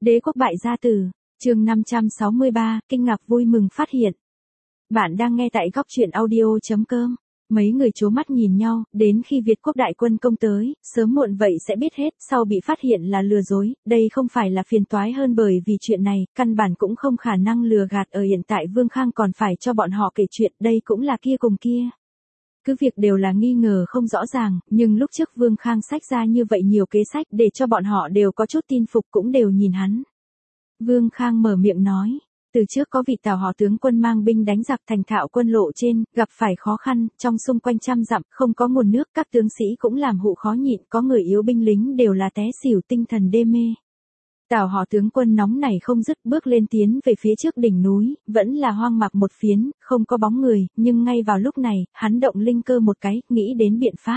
Đế quốc bại gia tử, chương 563, kinh ngạc vui mừng phát hiện. Bạn đang nghe tại góc truyện audio.com. Mấy người chố mắt nhìn nhau, đến khi Việt quốc đại quân công tới, sớm muộn vậy sẽ biết hết, sau bị phát hiện là lừa dối, đây không phải là phiền toái hơn bởi vì chuyện này, căn bản cũng không khả năng lừa gạt ở hiện tại Vương Khang còn phải cho bọn họ kể chuyện, đây cũng là kia cùng kia. Cứ việc đều là nghi ngờ không rõ ràng, nhưng lúc trước Vương Khang sách ra như vậy nhiều kế sách để cho bọn họ đều có chút tin phục cũng đều nhìn hắn. Vương Khang mở miệng nói, từ trước có vị Tào họ tướng quân mang binh đánh giặc thành Thạo quân lộ trên, gặp phải khó khăn, trong xung quanh trăm dặm, không có nguồn nước, các tướng sĩ cũng làm hụ khó nhịn, có người yếu binh lính đều là té xỉu tinh thần đê mê. Tào họ tướng quân nóng nảy không dứt bước lên tiến về phía trước đỉnh núi, vẫn là hoang mạc một phiến, không có bóng người, nhưng ngay vào lúc này, hắn động linh cơ một cái, nghĩ đến biện pháp.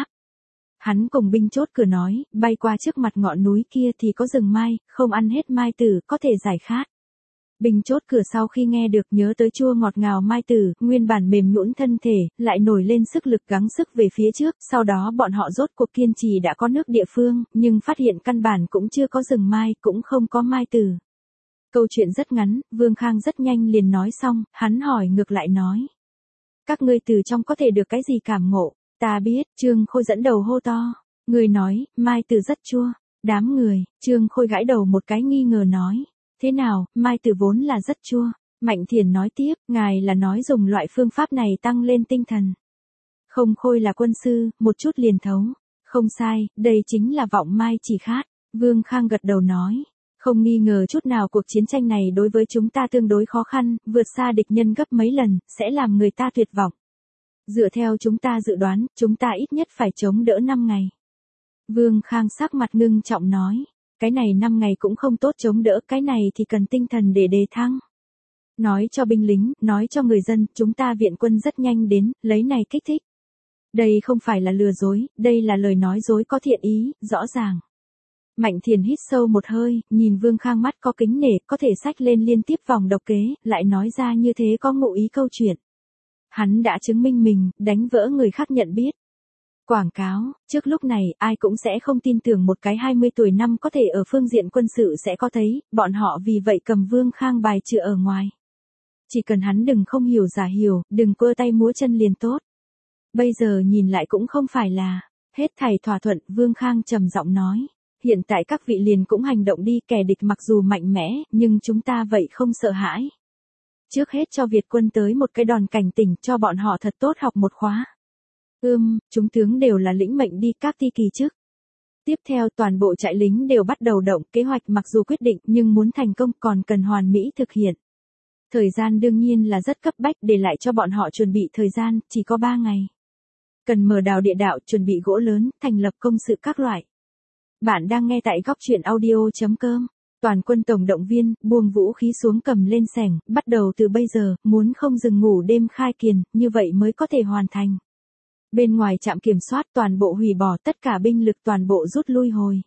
Hắn cùng binh chốt cửa nói, bay qua trước mặt ngọn núi kia thì có rừng mai, không ăn hết mai tử, có thể giải khát. Binh chốt cửa sau khi nghe được nhớ tới chua ngọt ngào mai tử, nguyên bản mềm nhũn thân thể, lại nổi lên sức lực gắng sức về phía trước, sau đó bọn họ rốt cuộc kiên trì đã có nước địa phương, nhưng phát hiện căn bản cũng chưa có rừng mai, cũng không có mai tử. Câu chuyện rất ngắn, Vương Khang rất nhanh liền nói xong, hắn hỏi ngược lại nói. Các ngươi từ trong có thể được cái gì cảm ngộ? Ta biết, Trương Khôi dẫn đầu hô to. Người nói, mai tử rất chua. Đám người, Trương Khôi gãi đầu một cái nghi ngờ nói. Thế nào, mai tử vốn là rất chua. Mạnh Thiền nói tiếp, ngài là nói dùng loại phương pháp này tăng lên tinh thần. Không Khôi là quân sư, một chút liền thấu. Không sai, đây chính là vọng mai chỉ khát. Vương Khang gật đầu nói. Không nghi ngờ chút nào cuộc chiến tranh này đối với chúng ta tương đối khó khăn, vượt xa địch nhân gấp mấy lần, sẽ làm người ta tuyệt vọng. Dựa theo chúng ta dự đoán, chúng ta ít nhất phải chống đỡ 5 ngày. Vương Khang sắc mặt ngưng trọng nói, cái này 5 ngày cũng không tốt chống đỡ, cái này thì cần tinh thần để đề thăng. Nói cho binh lính, nói cho người dân, chúng ta viện quân rất nhanh đến, lấy này kích thích. Đây không phải là lừa dối, đây là lời nói dối có thiện ý, rõ ràng. Mạnh Thiền hít sâu một hơi, nhìn Vương Khang mắt có kính nể, có thể xách lên liên tiếp vòng độc kế, lại nói ra như thế có ngụ ý câu chuyện. Hắn đã chứng minh mình, đánh vỡ người khác nhận biết. Quảng cáo, trước lúc này, ai cũng sẽ không tin tưởng một cái 20 tuổi năm có thể ở phương diện quân sự sẽ có thấy, bọn họ vì vậy cầm Vương Khang bài trừ ở ngoài. Chỉ cần hắn đừng không hiểu giả hiểu, đừng quơ tay múa chân liền tốt. Bây giờ nhìn lại cũng không phải là, hết thảy thỏa thuận, Vương Khang trầm giọng nói. Hiện tại các vị liền cũng hành động đi, kẻ địch mặc dù mạnh mẽ, nhưng chúng ta vậy không sợ hãi. Trước hết cho Việt quân tới một cái đòn cảnh tỉnh cho bọn họ thật tốt học một khóa. Chúng tướng đều là lĩnh mệnh đi các ti kỳ trước. Tiếp theo toàn bộ trại lính đều bắt đầu động, kế hoạch mặc dù quyết định nhưng muốn thành công còn cần hoàn mỹ thực hiện. Thời gian đương nhiên là rất cấp bách, để lại cho bọn họ chuẩn bị thời gian, chỉ có 3 ngày. Cần mở đào địa đạo, chuẩn bị gỗ lớn, thành lập công sự các loại. Bạn đang nghe tại góc truyện audio.com. Toàn quân tổng động viên, buông vũ khí xuống cầm lên xẻng, bắt đầu từ bây giờ, muốn không dừng ngủ đêm khai kiền, như vậy mới có thể hoàn thành. Bên ngoài trạm kiểm soát toàn bộ hủy bỏ, tất cả binh lực toàn bộ rút lui hồi.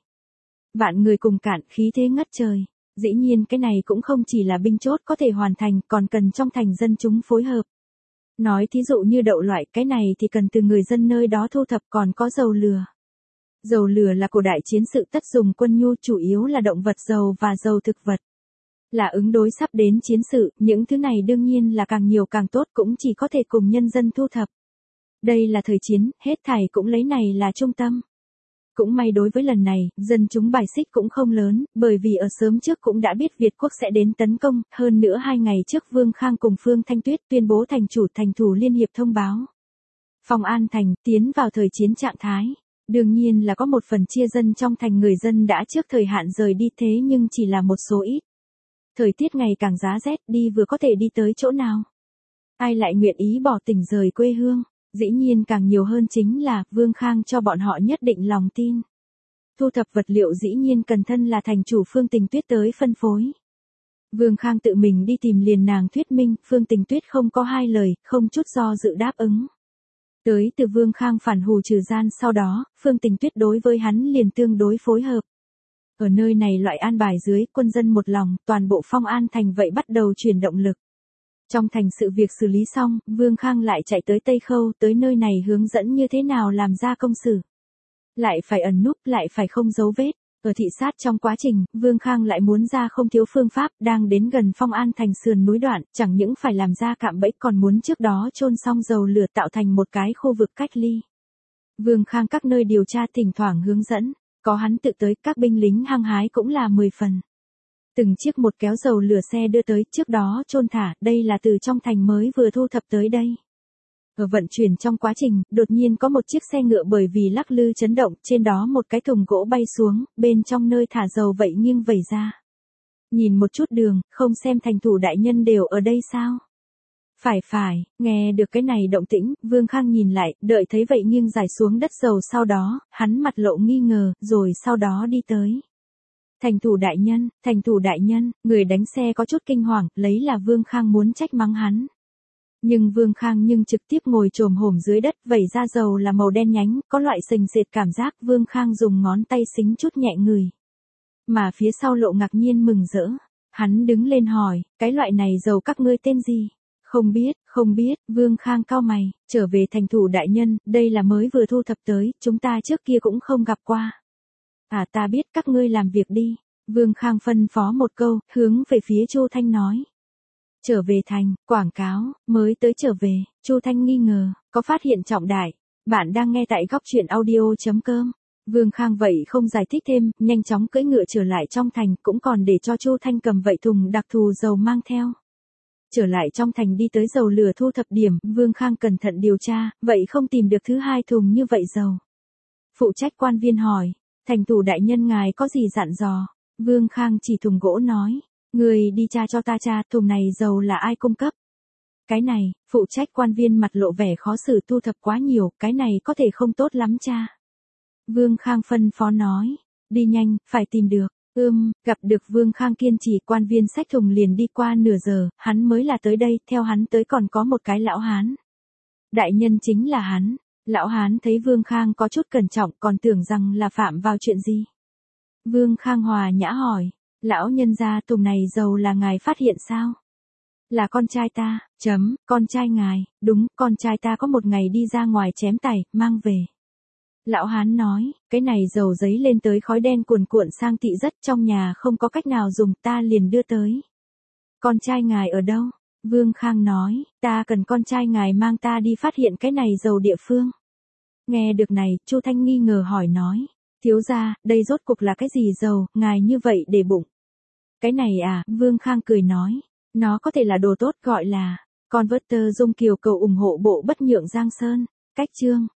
Vạn người cùng cạn, khí thế ngất trời. Dĩ nhiên cái này cũng không chỉ là binh chốt có thể hoàn thành, còn cần trong thành dân chúng phối hợp. Nói thí dụ như đậu loại, cái này thì cần từ người dân nơi đó thu thập, còn có dầu lửa. Dầu lửa là cổ đại chiến sự tất dùng quân nhu, chủ yếu là động vật dầu và dầu thực vật. Là ứng đối sắp đến chiến sự, những thứ này đương nhiên là càng nhiều càng tốt, cũng chỉ có thể cùng nhân dân thu thập. Đây là thời chiến, hết thảy cũng lấy này là trung tâm. Cũng may đối với lần này, dân chúng bài xích cũng không lớn, bởi vì ở sớm trước cũng đã biết Việt quốc sẽ đến tấn công, hơn nữa 2 ngày trước Vương Khang cùng Phương Thanh Tuyết tuyên bố thành chủ thành thủ liên hiệp thông báo. Phong An thành, tiến vào thời chiến trạng thái. Đương nhiên là có một phần chia dân trong thành người dân đã trước thời hạn rời đi, thế nhưng chỉ là một số ít. Thời tiết ngày càng giá rét, đi vừa có thể đi tới chỗ nào. Ai lại nguyện ý bỏ tỉnh rời quê hương, dĩ nhiên càng nhiều hơn chính là, Vương Khang cho bọn họ nhất định lòng tin. Thu thập vật liệu dĩ nhiên cần thân là thành chủ Phương Tình Tuyết tới phân phối. Vương Khang tự mình đi tìm liền nàng thuyết minh, Phương Tình Tuyết không có hai lời, không chút do dự đáp ứng. Tới từ Vương Khang phản hù trừ gian sau đó, Phương Tình Tuyết đối với hắn liền tương đối phối hợp. Ở nơi này loại an bài dưới, quân dân một lòng, toàn bộ Phong An thành vậy bắt đầu chuyển động lực. Trong thành sự việc xử lý xong, Vương Khang lại chạy tới Tây Khâu, tới nơi này hướng dẫn như thế nào làm ra công sự. Lại phải ẩn núp, lại phải không giấu vết. Ở thị sát trong quá trình, Vương Khang lại muốn ra không thiếu phương pháp, đang đến gần Phong An thành sườn núi đoạn, chẳng những phải làm ra cạm bẫy còn muốn trước đó chôn xong dầu lửa tạo thành một cái khu vực cách ly. Vương Khang các nơi điều tra thỉnh thoảng hướng dẫn, có hắn tự tới, các binh lính hăng hái cũng là 10 phần. Từng chiếc một kéo dầu lửa xe đưa tới, trước đó chôn thả, đây là từ trong thành mới vừa thu thập tới đây. Ở vận chuyển trong quá trình, đột nhiên có một chiếc xe ngựa bởi vì lắc lư chấn động, trên đó một cái thùng gỗ bay xuống, bên trong nơi thả dầu vậy nghiêng vẩy ra. Nhìn một chút đường, không xem thành thủ đại nhân đều ở đây sao? Phải, nghe được cái này động tĩnh, Vương Khang nhìn lại, đợi thấy vậy nghiêng giải xuống đất dầu sau đó, hắn mặt lộ nghi ngờ, rồi sau đó đi tới. Thành thủ đại nhân, người đánh xe có chút kinh hoàng, lấy là Vương Khang muốn trách mắng hắn. Nhưng Vương Khang trực tiếp ngồi chồm hổm dưới đất, vẩy ra dầu là màu đen nhánh, có loại sình sệt cảm giác, Vương Khang dùng ngón tay xính chút nhẹ người. Mà phía sau lộ ngạc nhiên mừng rỡ, hắn đứng lên hỏi, cái loại này dầu các ngươi tên gì? Không biết, Vương Khang cau mày, trở về thành thủ đại nhân, đây là mới vừa thu thập tới, chúng ta trước kia cũng không gặp qua. À ta biết, các ngươi làm việc đi. Vương Khang phân phó một câu, hướng về phía Chu Thanh nói. Trở về thành, quảng cáo, mới tới trở về, Chu Thanh nghi ngờ, có phát hiện trọng đại. Bạn đang nghe tại góc truyện audio.com. Vương Khang vậy không giải thích thêm, nhanh chóng cưỡi ngựa trở lại trong thành, cũng còn để cho Chu Thanh cầm vậy thùng đặc thù dầu mang theo. Trở lại trong thành đi tới dầu lửa thu thập điểm, Vương Khang cẩn thận điều tra, vậy không tìm được thứ hai thùng như vậy dầu. Phụ trách quan viên hỏi, thành thủ đại nhân ngài có gì dặn dò? Vương Khang chỉ thùng gỗ nói, người đi tra cho ta tra, thùng này dầu là ai cung cấp? Cái này, phụ trách quan viên mặt lộ vẻ khó xử, thu thập quá nhiều, cái này có thể không tốt lắm cha. Vương Khang phân phó nói, đi nhanh, phải tìm được. Gặp được Vương Khang kiên trì, quan viên xách thùng liền đi qua nửa giờ, hắn mới là tới đây, theo hắn tới còn có một cái lão hán. Đại nhân chính là hắn. Lão hán thấy Vương Khang có chút cẩn trọng, còn tưởng rằng là phạm vào chuyện gì. Vương Khang hòa nhã hỏi, lão nhân gia, thùng này dầu là ngài phát hiện sao? Là con trai ta, con trai ngài, đúng, con trai ta có một ngày đi ra ngoài chém tày, mang về. Lão hán nói, cái này dầu giấy lên tới khói đen cuồn cuộn sang thị rất, trong nhà không có cách nào dùng, ta liền đưa tới. Con trai ngài ở đâu? Vương Khang nói, ta cần con trai ngài mang ta đi phát hiện cái này dầu địa phương. Nghe được này, Chu Thanh nghi ngờ hỏi nói, thiếu gia, đây rốt cuộc là cái gì dầu, ngài như vậy để bụng. Cái này à, Vương Khang cười nói, nó có thể là đồ tốt, gọi là Converter. Dung Kiều cầu ủng hộ bộ Bất Nhượng Giang Sơn. Cách chương